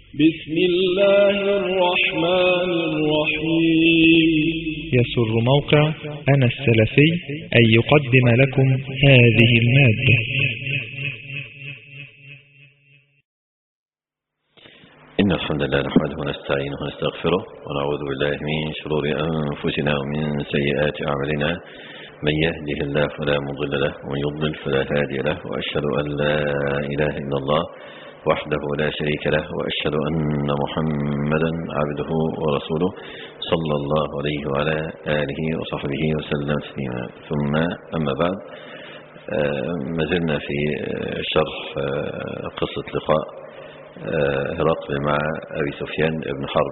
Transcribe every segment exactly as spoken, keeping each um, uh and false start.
بسم الله الرحمن الرحيم. يسر موقع أنا السلفي أن يقدم لكم هذه المادة. إن الحمد لله نحمده ونستعينه ونستغفره ونعوذ بالله من شرور أنفسنا ومن سيئات أعمالنا، من يهده الله فلا مضل له ومن يضلل فلا هادي له، وأشهد أن لا إله إلا الله وحده لا شريك له، وأشهد أن محمدا عبده ورسوله صلى الله عليه وعلى آله وصحبه وسلم تسليما. ثم أما بعد، ما زلنا في شرح قصة لقاء هرقل مع أبي سفيان بن حرب،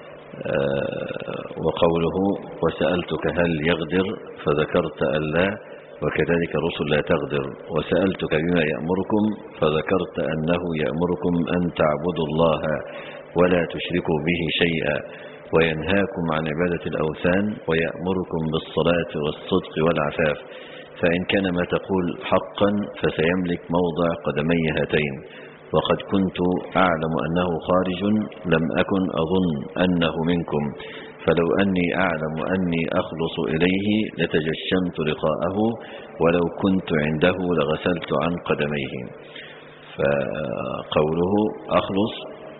وقوله وسألتك هل يغدر فذكرت أن لا، وكذلك الرسل لا تغدر، وسألتك بما يأمركم فذكرت أنه يأمركم أن تعبدوا الله ولا تشركوا به شيئا، وينهاكم عن عبادة الأوثان، ويأمركم بالصلاة والصدق والعفاف، فإن كان ما تقول حقا فسيملك موضع قدمي هاتين، وقد كنت أعلم أنه خارج لم أكن أظن أنه منكم، فلو أني أعلم أني أخلص إليه لتجشمت لقاءه، ولو كنت عنده لغسلت عن قدميه. فقوله أخلص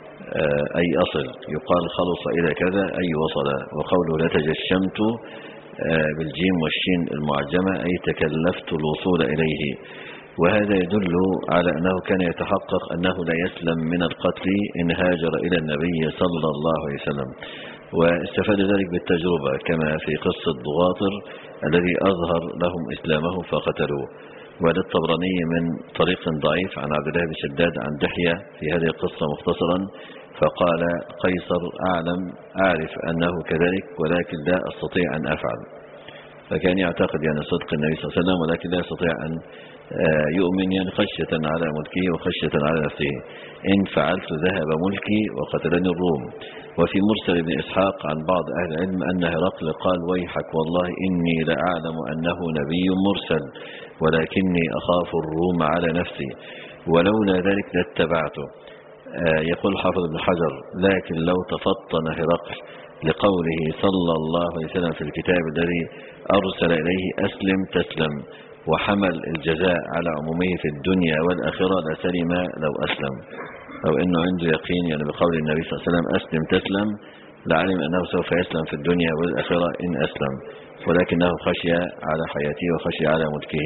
أي أصل، يقال خلص إلى كذا أي وصل، وقوله لتجشمت بالجيم والشين المعجمة أي تكلفت الوصول إليه. وهذا يدل على أنه كان يتحقق أنه لا يسلم من القتل إن هاجر إلى النبي صلى الله عليه وسلم، واستفاد ذلك بالتجربة كما في قصة ضغاطر الذي أظهر لهم إسلامه فقتلوه. وللطبراني من طريق ضعيف عن عبد الله بن شداد عن دحية في هذه القصة مختصرا، فقال قيصر أعلم أعرف أنه كذلك ولكن لا أستطيع أن أفعل، فكان يعتقد يعني صدق النبي صلى الله عليه وسلم ولكن لا يستطيع أن يؤمن، يعني خشية على ملكه وخشية على نفسه. إن فعلت ذهب ملكي وقتلني الروم. وفي مرسل بن إسحاق عن بعض أهل العلم أن هرقل قال ويحك والله إني لأعلم أنه نبي مرسل ولكني أخاف الروم على نفسي، ولولا ذلك لاتبعته. يقول حافظ ابن حجر لكن لو تفطن هرقل لقوله صلى الله عليه وسلم في الكتاب الذي أرسل إليه أسلم تسلم، وحمل الجزاء على عمومه في الدنيا والآخرة لسلم لو أسلم. أو إنه عنده يقين يعني بقول النبي صلى الله عليه وسلم أسلم تسلم، لعلم أنه سوف يسلم في الدنيا والآخرة إن أسلم، ولكنه خشي على حياته وخشي على ملكه.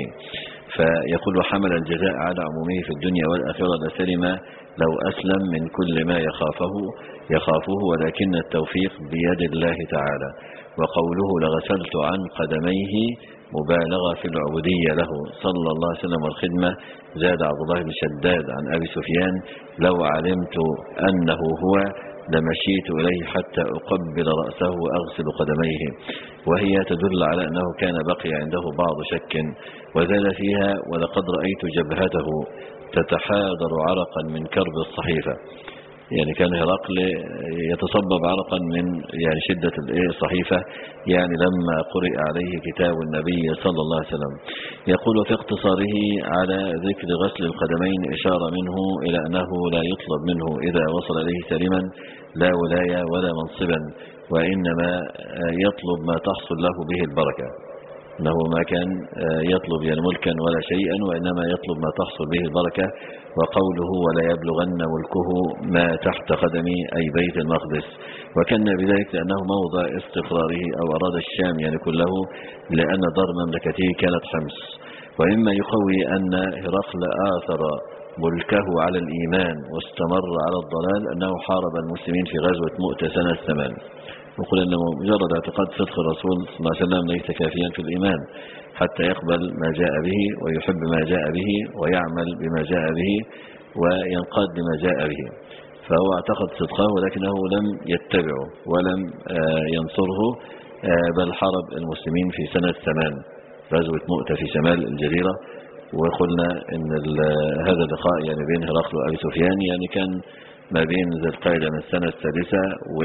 فيقول وحمل الجزاء على عمومه في الدنيا والآخرة لسلم لو أسلم من كل ما يخافه يخافه ولكن التوفيق بيد الله تعالى. وقوله لغسلت عن قدميه مبالغة في العبودية له صلى الله عليه وسلم والخدمة. زاد عبد الله بن شداد عن أبي سفيان لو علمت أنه هو لمشيت إليه حتى أقبل رأسه وأغسل قدميه، وهي تدل على أنه كان بقي عنده بعض شك وزاد فيها ولقد رأيت جبهته تتحاضر عرقا من كرب الصحيفة، يعني كان هرقل يتصبب عرقا من يعني شدة الصحيفة يعني لما قرئ عليه كتاب النبي صلى الله عليه وسلم. يقول في اقتصاره على ذكر غسل القدمين إشارة منه إلى أنه لا يطلب منه إذا وصل إليه سليما لا ولاية ولا منصبا، وإنما يطلب ما تحصل له به البركة، أنه ما كان يطلب يعني ملكا ولا شيئا، وإنما يطلب ما تحصل به البركة. وقوله ولا يبلغن ملكه ما تحت قدمي أي بيت المقدس، وكان بذلك لأنه موضع استقراره أو أراد الشام يعني كله، لأن دار مملكته كانت حمص. ومما يقوي أن هرقل آثر ملكه على الإيمان واستمر على الضلال أنه حارب المسلمين في غزوة مؤتة سنة ثمان. نقول أن مجرد اعتقاد صدق الرسول صلى الله عليه وسلم ليس كافيا في الإيمان حتى يقبل ما جاء به ويحب ما جاء به ويعمل بما جاء به وينقاد لما جاء به. فهو اعتقد صدقه ولكنه لم يتبعه ولم ينصره، بل حارب المسلمين في سنة ثمان غزوة مؤتة في شمال الجزيرة. وقلنا أن هذا اللقاء يعني بين هرقل وأبي سفيان يعني كان ما بين ذي القعدة من السنة السادسة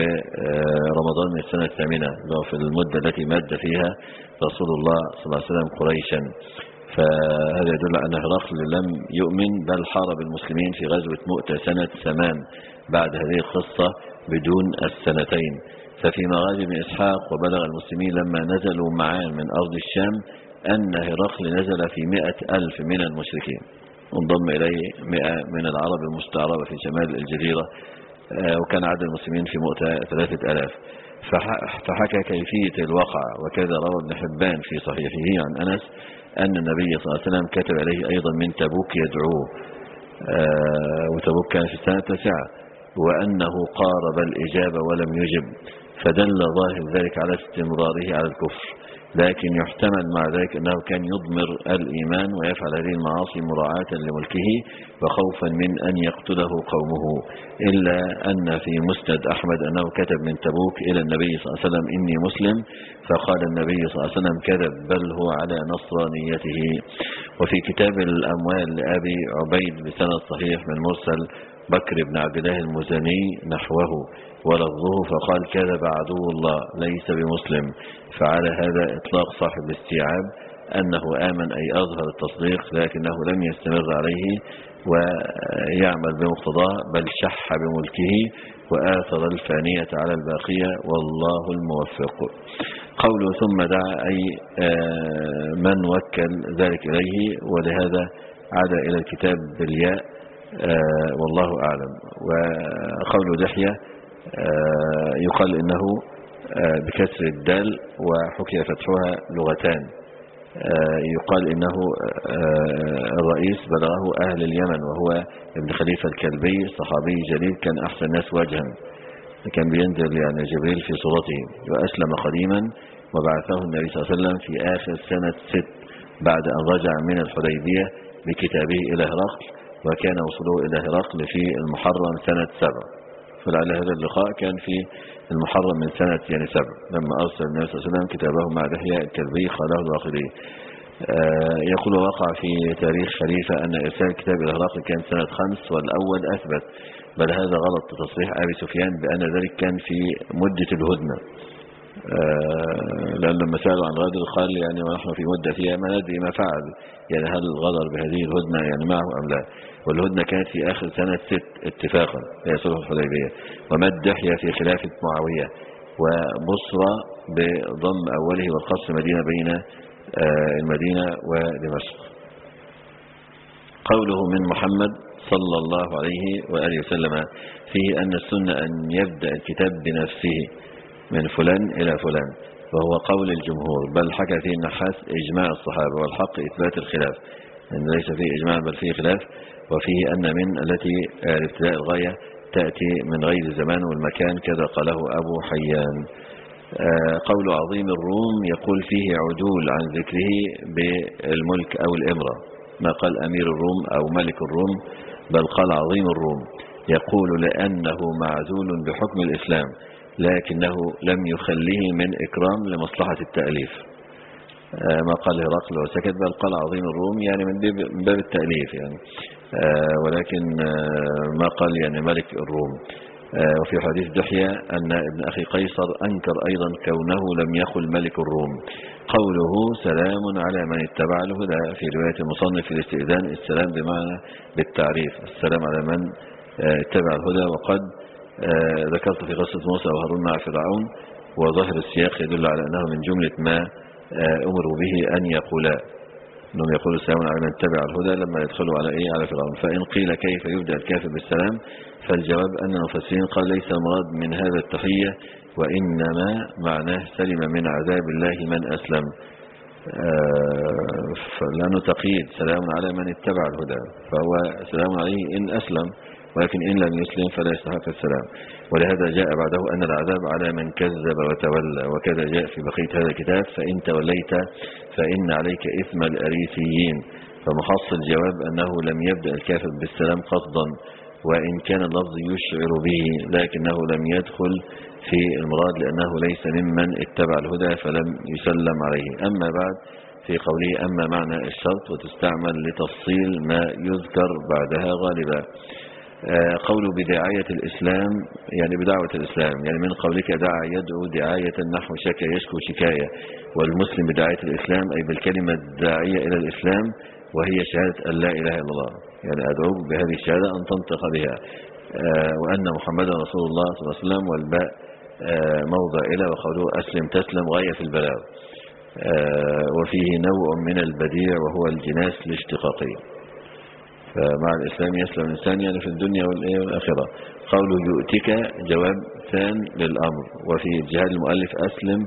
ورمضان من السنة الثامنة، في المدة التي مد فيها رسول الله صلى الله عليه وسلم قريشا. فهذا يدل على أن هرقل لم يؤمن بل حارب المسلمين في غزوة مؤتة سنة ثمان بعد هذه القصة بدون السنتين. ففي مغازي بن إسحاق وبلغ المسلمين لما نزلوا معان من أرض الشام أن هرقل نزل في مئة ألف من المشركين، انضم إليه مئة من العرب المستعربة في شمال الجزيرة، وكان عدد المسلمين في مؤتة ثلاثة ألاف. فحكى كيفية الواقع، وكذا روى ابن حبان في صحيحه عن أنس أن النبي صلى الله عليه وسلم كتب عليه أيضا من تبوك يدعوه، وتبوك كان في السنة التاسعة، وأنه قارب الإجابة ولم يجب، فدل ظاهر ذلك على استمراره على الكفر. لكن يحتمل مع ذلك أنه كان يضمر الإيمان ويفعل هذه المعاصي مراعاة لملكه وخوفا من أن يقتله قومه. إلا أن في مسند أحمد أنه كتب من تبوك إلى النبي صلى الله عليه وسلم إني مسلم، فقال النبي صلى الله عليه وسلم كذب بل هو على نصرانيته. وفي كتاب الأموال لأبي عبيد بسند صحيح من مرسل بكر بن عبد الله المزني نحوه ولفظه، فقال كذب عدو الله ليس بمسلم. فعلى هذا إطلاق صاحب الاستيعاب أنه آمن أي أظهر التصديق لكنه لم يستمر عليه ويعمل بمقتضاه، بل شح بملكه وآثر الفانية على الباقية والله الموفق. قوله ثم دعا أي من وكل ذلك إليه، ولهذا عاد إلى الكتاب بالياء والله أعلم. وقول دحية يقال إنه بكسر الدال وحكي فتحها لغتان، يقال إنه الرئيس بلغه أهل اليمن وهو ابن خليفة الكلبي صحابي جليل كان أحسن الناس وجها، كان بينزل يعني جبريل في صورته، وأسلم قديما وبعثه النبي صلى الله عليه وسلم في آخر سنة ست بعد أن رجع من الحديبية بكتابه إلى هرقل، وكان وصوله إلى هرقل في المحرم سنة سبع. فلعل هذا اللقاء كان في المحرم من سنة يعني سبع لما أرسل النبي صلى الله عليه وسلم كتابه مع دحية الكلبي قاله الواقدي. يقول وقع في تاريخ خليفة أن إرسال كتاب إلى هرقل كان سنة خمس والأول أثبت، بل هذا غلط تصريح أبي سفيان بأن ذلك كان في مدة الهدنة، لأن لما سألوا عن غدر قال يعني ونحن في مدة فيها ما ندري ما فعل، يعني هل غدر بهذه الهدنة يعني معه أم لا. والهدنة كانت في آخر سنة ست اتفاقا هي صلح الحديبية، ومد دحية في خلافة معاوية، وبصرة بضم أوله والقصر مدينة بين المدينة ودمشق. قوله من محمد صلى الله عليه وآله وسلم فيه أن السنة أن يبدأ الكتاب بنفسه من فلان إلى فلان، وهو قول الجمهور، بل حكى فيه النحاس إجماع الصحابة، والحق إثبات الخلاف، أن ليس فيه إجماع بل فيه خلاف. وفيه أن من التي الابتداء الغاية تأتي من غير الزمان والمكان، كذا قاله أبو حيان. قول عظيم الروم يقول فيه عدول عن ذكره بالملك أو الإمرة، ما قال أمير الروم أو ملك الروم، بل قال عظيم الروم، يقول لأنه معزول بحكم الإسلام لكنه لم يخليه من إكرام لمصلحة التأليف، ما قال هرقل وسكت، بل قال عظيم الروم يعني من باب التأليف يعني، ولكن ما قال يعني ملك الروم. وفي حديث دحية أن ابن أخي قيصر أنكر أيضا كونه لم يقل ملك الروم. قوله سلام على من اتبع الهدى في رواية المصنف في الاستئذان، السلام بمعنى بالتعريف، السلام على من اتبع الهدى. وقد ذكرت في قصة موسى وهارون مع فرعون، وظاهر السياق يدل على أنه من جملة ما أمروا به أن يقولا، أنهم يقولوا السلام على من اتبع الهدى لما يدخلوا على إيه على فرعون. فإن قيل كيف يبدأ الكافر بالسلام، فالجواب أن المفسرين قال ليس المراد من هذا التحية، وإنما معناه سلم من عذاب الله من أسلم، لأنه تقييد سلام على من اتبع الهدى، فهو سلام عليه إن أسلم، ولكن إن لم يسلم فلا يستحق السلام. ولهذا جاء بعده أن العذاب على من كذب وتولى، وكذا جاء في بقية هذا الكتاب فإن توليت فإن عليك إثم الأريسيين. فمحصل الجواب أنه لم يبدأ الكافر بالسلام قصدا، وإن كان اللفظ يشعر به لكنه لم يدخل في المراد لأنه ليس ممن اتبع الهدى فلم يسلم عليه. أما بعد في قوله أما معنى الشرط وتستعمل لتفصيل ما يذكر بعدها غالبا. قوله بدعاية الإسلام يعني بدعوة الإسلام، يعني من قولك دعا يدعو دعاية نحو شكا يشكو شكاية، والمسلم بدعاية الإسلام أي بالكلمة الداعية إلى الإسلام وهي شهادة أن لا إله إلا الله، يعني أدعوك بهذه الشهادة أن تنطق بها وأن محمدا رسول الله صلى الله عليه وسلم، والباء موضع إلى، وقوله أسلم تسلم غاية في البلاغ. وفيه نوع من البديع وهو الجناس الاشتقاقي، فمع الإسلام يسلم الإنسان يعني في الدنيا والآخرة. قوله يؤتك جواب ثان للأمر، وفي جهاد المؤلف أسلم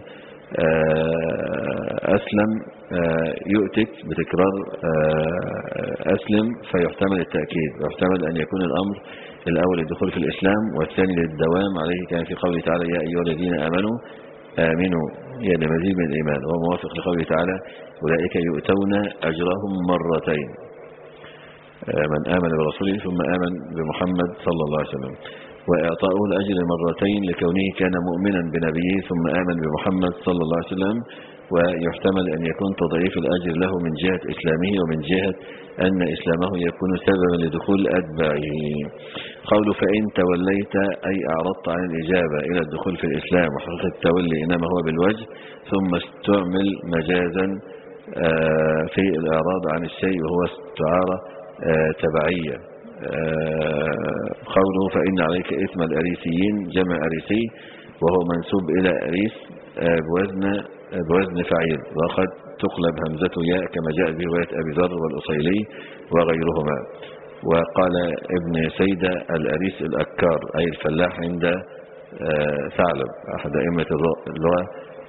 أسلم يؤتك بتكرار أسلم، فيحتمل التأكيد، ويحتمل أن يكون الأمر الأول للدخول في الإسلام والثاني للدوام عليه، كان في قوله تعالى يا أيها الذين آمنوا آمنوا، يعني مزيد من الإيمان، وهو موافق لقوله تعالى أولئك يؤتون أجرهم مرتين، من آمن برسوله ثم آمن بمحمد صلى الله عليه وسلم، وإعطاؤه الأجر مرتين لكونه كان مؤمنا بنبيه ثم آمن بمحمد صلى الله عليه وسلم. ويحتمل أن يكون تضعيف الأجر له من جهة إسلامه ومن جهة أن إسلامه يكون سببا لدخول أتباعه. قوله فإن توليت أي أعرضت عن الإجابة إلى الدخول في الإسلام، وحقيقة التولي إنما هو بالوجه، ثم استعمل مجازا في الإعراض عن الشيء وهو استعارة تبعية. قوله فإن عليك إثم الأريسيين جمع أريسي، وهو منسوب إلى أريس بوزن بوزن فعيل، وقد تقلب همزة ياء كما جاء به رواية أبي ذر والأصيلي وغيرهما. وقال ابن سيدة الأريس الأكار أي الفلاح عند ثعلب أحد أئمة اللغة،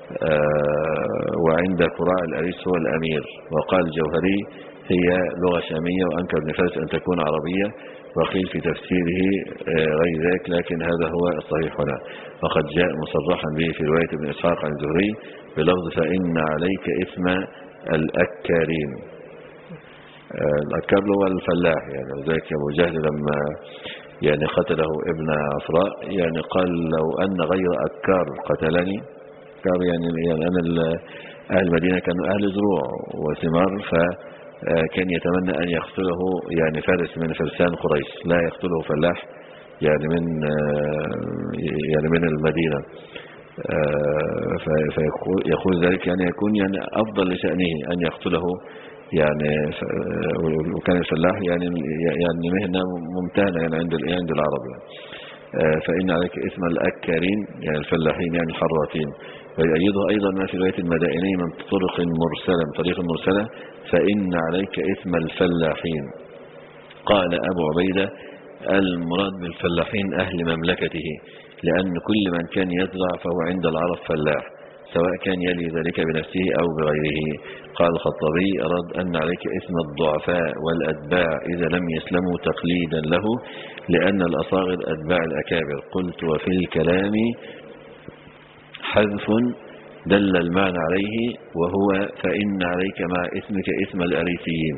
وعند قراء الأريس هو الأمير. وقال الجوهري هي لغة شامية، وأنكر ابن فارس أن تكون عربية، وقيل في تفسيره غير ذلك، لكن هذا هو الصحيح هنا، وقد جاء مصرحا به في رواية ابن إسحاق عن الزهري بلفظ فإن عليك إثم الأكارين. الأكار هو الفلاح، يعني ذلك أبو جهل لما يعني قتله ابن عفراء يعني قال لو أن غير أكار قتلني، أكار يعني, يعني أنا أهل المدينة كانوا أهل زروع وثمار، فكان يتمنى أن يقتله يعني فارس من فرسان قريش، لا يقتله فلاح يعني من يعني من المدينة، فيقول ذلك يعني يكون يعني أفضل لشأنه أن يقتله يعني، وكان الفلاح يعني يعني مهنة ممتهنة يعني عند عند العرب. فإن عليك إثم الأكارين يعني الفلاحين يعني الحراتين. ويؤيده أيضا ما في رواية المدائني من طرق مرسلة من طريق مرسلة فإن عليك إثم الفلاحين. قال أبو عبيدة المراد بالفلاحين أهل مملكته، لأن كل من كان يزرع فهو عند العرب فلاح، سواء كان يلي ذلك بنفسه أو بغيره. قال الخطابي أراد أن عليك إثم الضعفاء والأتباع إذا لم يسلموا تقليدا له، لأن الأصاغر أتباع الأكابر. قلت وفي الكلام حذف دل المعنى عليه، وهو فإن عليك مع اسمك إثم الأريسيين.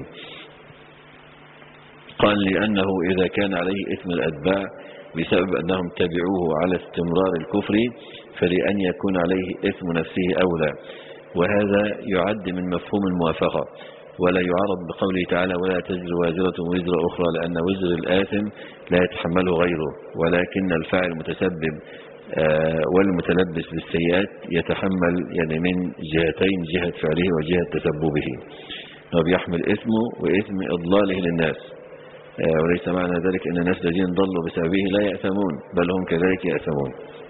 قال لأنه إذا كان عليه إثم الأتباع بسبب أنهم تبعوه على استمرار الكفر، فلأن يكون عليه إثم نفسه أولى، وهذا يعد من مفهوم الموافقة، ولا يعرض بقوله تعالى ولا تزر وازرة وزر أخرى، لأن وزر الآثم لا يتحمله غيره، ولكن الفاعل المتسبب والمتلبس بالسيئات يتحمل يعني من جهتين، جهة فعله وجهة تسببه، وبيحمل إثمه وإثم إضلاله للناس، وليس معنى ذلك أن الناس الذين ضلوا بسببه لا يأثمون، بل هم كذلك يأثمون.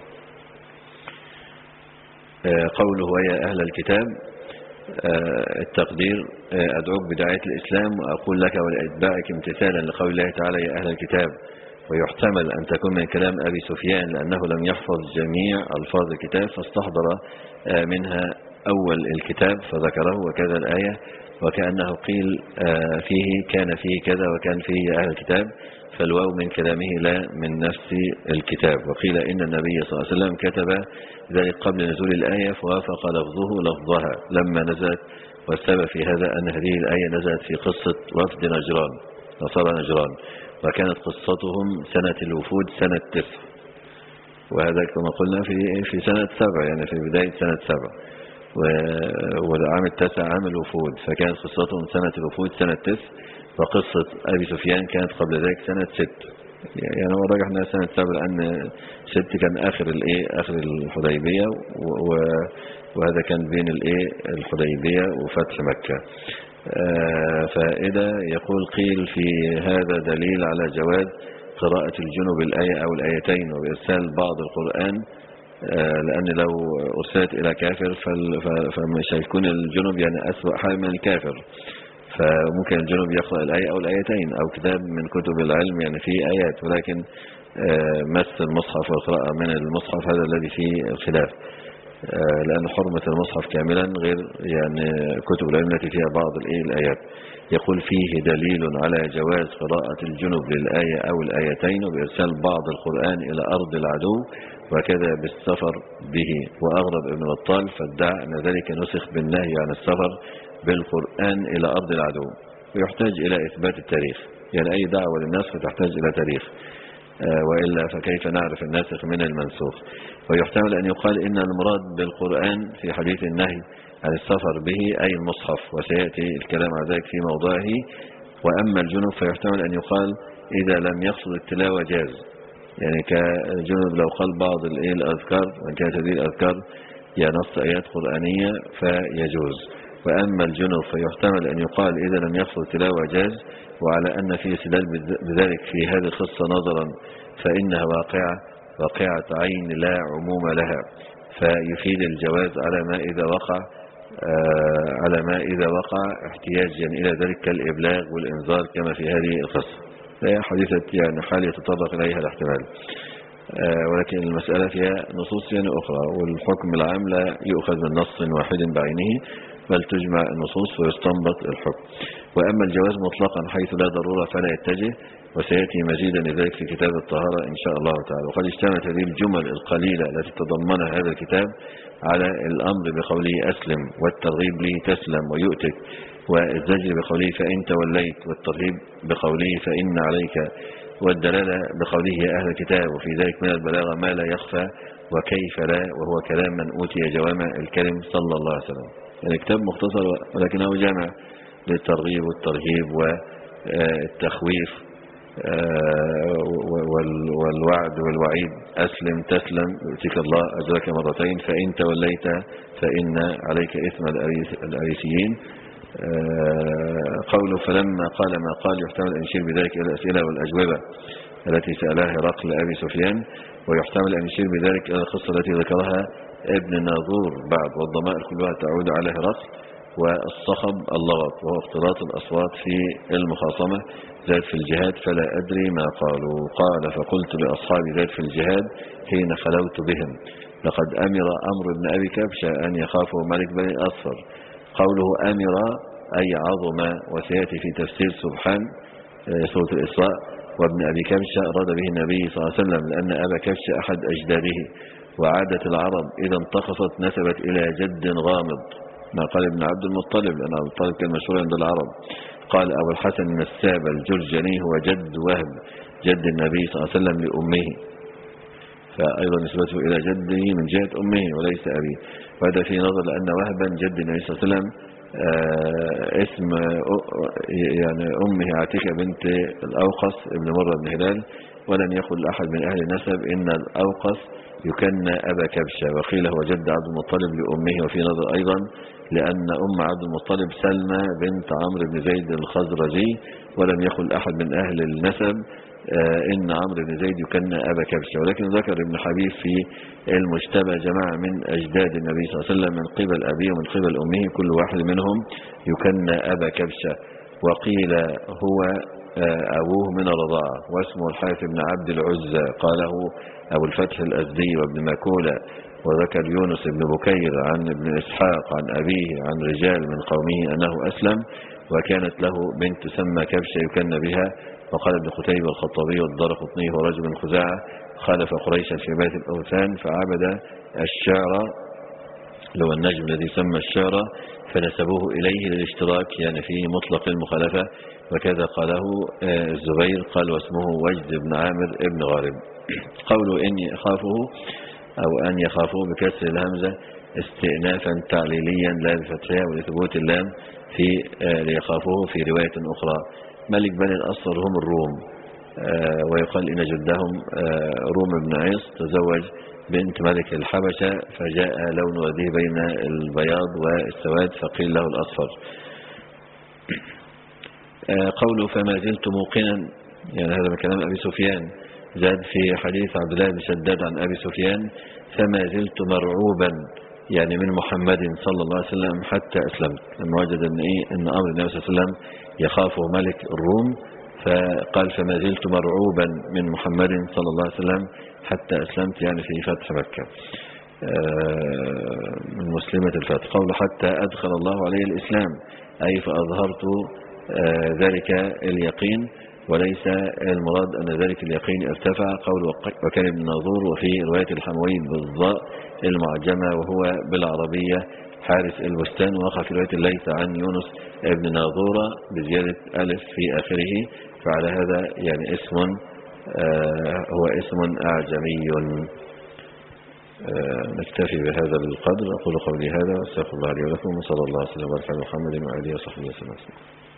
قوله ويا أهل الكتاب التقدير أدعوك بدعاية الإسلام وأقول لك ولأتباعك امتثالا لقول الله تعالى يا أهل الكتاب. ويحتمل أن تكون من كلام أبي سفيان لأنه لم يحفظ جميع ألفاظ الكتاب فاستحضر منها أول الكتاب فذكره، وكذا الآية وكأنه قيل فيه كان فيه كذا وكان فيه أهل الكتاب، فالواو من كلامه لا من نفس الكتاب. وقيل إن النبي صلى الله عليه وسلم كتب ذلك قبل نزول الآية فوافق لفظه لفظها لما نزلت، والسبب في هذا أن هذه الآية نزلت في قصة وفد نجران نصارى نجران، وكانت قصتهم سنة الوفود سنة تسع، وهذا كما قلنا في في سنة سبع يعني في بداية سنة سبع، والعام التاسع عام الوفود، فكانت قصتهم سنة الوفود سنة تسع، وقصة أبي سفيان كانت قبل ذلك سنة ست. يعني هو راجح انها سنة سبع لأن ست كان آخر الإيه آخر الحديبية، وهذا كان بين الإيه الحديبية وفتح مكة. آه فإذا يقول قيل في هذا دليل على جواز قراءة الجنب الآية أو الآيتين وبإرسال بعض القرآن، آه لأن لو أرسلت إلى كافر فمش هيكون الجنب يعني أسوأ حال من الكافر، فممكن الجنب يقرأ الآية أو الآيتين أو كتاب من كتب العلم يعني فيه آيات، ولكن آه مس المصحف والقراءة من المصحف هذا الذي فيه الخلاف، لأن حرمة المصحف كاملا غير يعني كتب العلم التي فيها بعض الآيات. يقول فيه دليل على جواز قراءة الجنب للآية أو الآيتين وبإرسال بعض القرآن إلى أرض العدو وكذا بالسفر به. وأغرب ابن بطال فادعى أن ذلك نسخ بالنهي عن السفر بالقرآن إلى أرض العدو، ويحتاج إلى إثبات التاريخ، يعني أي دعوة للنسخ تحتاج إلى تاريخ، وإلا فكيف نعرف الناسخ من المنسوخ. ويحتمل أن يقال إن المراد بالقرآن في حديث النهي عن السفر به أي المصحف، وسيأتي الكلام على ذلك في موضعه. وأما الجنب فيحتمل أن يقال إذا لم يقصد التلاوة جاز، يعني كالجنب لو قال بعض الأذكار وإن كانت هذه الأذكار يعني نص آيات قرآنية فيجوز. وأما الجنب فيحتمل أن يقال إذا لم يقصد التلاوة جاز، وعلى أن في استدلال بذلك في هذه القصة نظرا فإنها واقعة واقعة عين لا عموم لها، فيفيد الجواز على ما إذا وقع آه على ما إذا وقع احتياجا إلى ذلك كالإبلاغ والإنذار كما في هذه القصة. هي حديثة يعني حال يتطرق إليها الاحتمال، آه ولكن المسألة فيها نصوص يعني أخرى، والحكم العام لا يؤخذ من نص واحد بعينه بل تجمع النصوص ويستنبط الحكم. وأما الجواز مطلقا حيث لا ضرورة فلا يتجه، وسيأتي مزيدا لذلك في كتاب الطهارة إن شاء الله تعالى. وقد اشتملت هذه الجمل القليلة التي تضمنها هذا الكتاب على الأمر بقوله أسلم، والترغيب به تسلم ويؤتك، والزجر بقوله فإن توليت، والترغيب بقوله فإن عليك، والدلالة بقوله يا أهل الكتاب، وفي ذلك من البلاغة ما لا يخفى وكيف لا، وهو كلام من أوتي جوامع الكلم صلى الله عليه وسلم. يعني كتاب مختصر ولكنه جامع للترغيب والترهيب والتخويف والوعد والوعيد. أسلم تسلم يؤتيك الله أجرك مرتين، فإن توليت فإن عليك إثم الأريسيين. قوله فلما قال ما قال يحتمل أن يشير بذلك إلى الأسئلة والأجوبة التي سألها هرقل لأبي سفيان، ويحتمل أن يشير بذلك إلى القصة التي ذكرها ابن ناظور بعد، والضمائر كلها تعود على هرقل. والصخب اللغط وهو اختلاط الأصوات في المخاصمة زاد في الجهاد فلا أدري ما قالوا. قال فقلت لأصحابي زاد في الجهاد حين خلوت بهم لقد أمر أمر ابن أبي كبشة أن يخافه ملك بني أصفر. قوله أمر أي عظم، وسيأتي في تفسير سبحان سورة الإسراء وابن أبي كبشة أراد به النبي صلى الله عليه وسلم، لأن أبا كبشة أحد أجداده، وعادة العرب إذا انتقصت نسبت إلى جد غامض، ما قال ابن عبد المطلب لأن عبد المطلب كان مشهور عند العرب. قال أبو الحسن النساب الجرجاني هو جد وهب جد النبي صلى الله عليه وسلم لأمه، فأيضا نسبته إلى جده من جهة أمه وليس أبيه. وهذا في نظر لأن وهبا جد النبي صلى الله عليه وسلم آه اسم يعني أمه عتيكة بنت الأوقص ابن مرة بن هلال، ولم يقل أحد من أهل النسب إن الأوقص يكنى أبا كبشة، وقيل هو جد عبد المطلب لأمه. وفي نظر أيضا لأن أم عبد المطلب سلمى بنت عمرو بن زيد الخزرجي، ولم يقل أحد من أهل النسب إن عمرو بن زيد يكنى أبا كبشة. ولكن ذكر ابن حبيب في المجتبى جماعة من أجداد النبي صلى الله عليه وسلم من قبل أبيه ومن قبل أمه كل واحد منهم يكنى أبا كبشة، وقيل هو أبوه من الرضاعة، واسمه الحارث بن عبد العزى، قاله أبو الفتح الأزدي وابن مكولة. وذكر يونس بن بكير عن ابن إسحاق عن أبيه عن رجال من قومه أنه أسلم، وكانت له بنت تسمى كبشة يكن بها. وقال ابن قتيبة والخطابي والدارقطني هو رجل من خزاعة خالف قريشا في بيت الأوثان فعبد الشعر لو النجم الذي سمى الشعر فنسبوه إليه للاشتراك يعني في مطلق المخالفة. وكذا قاله الزبير قال واسمه وجد بن عامر ابن غارب. قوله إن يخافه أو أن يخافوه بكسر الهمزة استئنافا تعليليا لا بفتحها ولثبوت اللام في ليخافوه في رواية أخرى. ملك بني الأصفر هم الروم، ويقال إن جدهم روم بن عيص تزوج بنت ملك الحبشة فجاء لون وجهه بين البياض والسواد فقيل له الأصفر. قوله فما زلت موقنا، يعني هذا من كلام أبي سفيان. زاد في حديث عبد الله بن شداد عن أبي سفيان فما زلت مرعوبا، يعني من محمد صلى الله عليه وسلم حتى أسلمت، لما وجد أن, إيه أن أمر النبي صلى الله عليه وسلم يخافه ملك الروم، فقال فما زلت مرعوبا من محمد صلى الله عليه وسلم حتى أسلمت، يعني في فتح مكة من مسلمة الفتح. قول حتى أدخل الله عليه الإسلام، أي فأظهرت ذلك اليقين، وليس المراد أن ذلك اليقين ارتفع. قول وكان ابن ناظور، وفي رواية الحموي بالضاء المعجمة وهو بالعربية حارس البستان، ووقع في رواية الليث عن يونس ابن ناظور بزيادة ألف في آخره، فعلى هذا يعني اسم هو اسم أعجمي. نكتفي بهذا القدر. أقول قولي هذا واستغفر الله لي ولكم، وصلى الله عليه وسلم وبارك على محمد وآله وصحبه وسلم.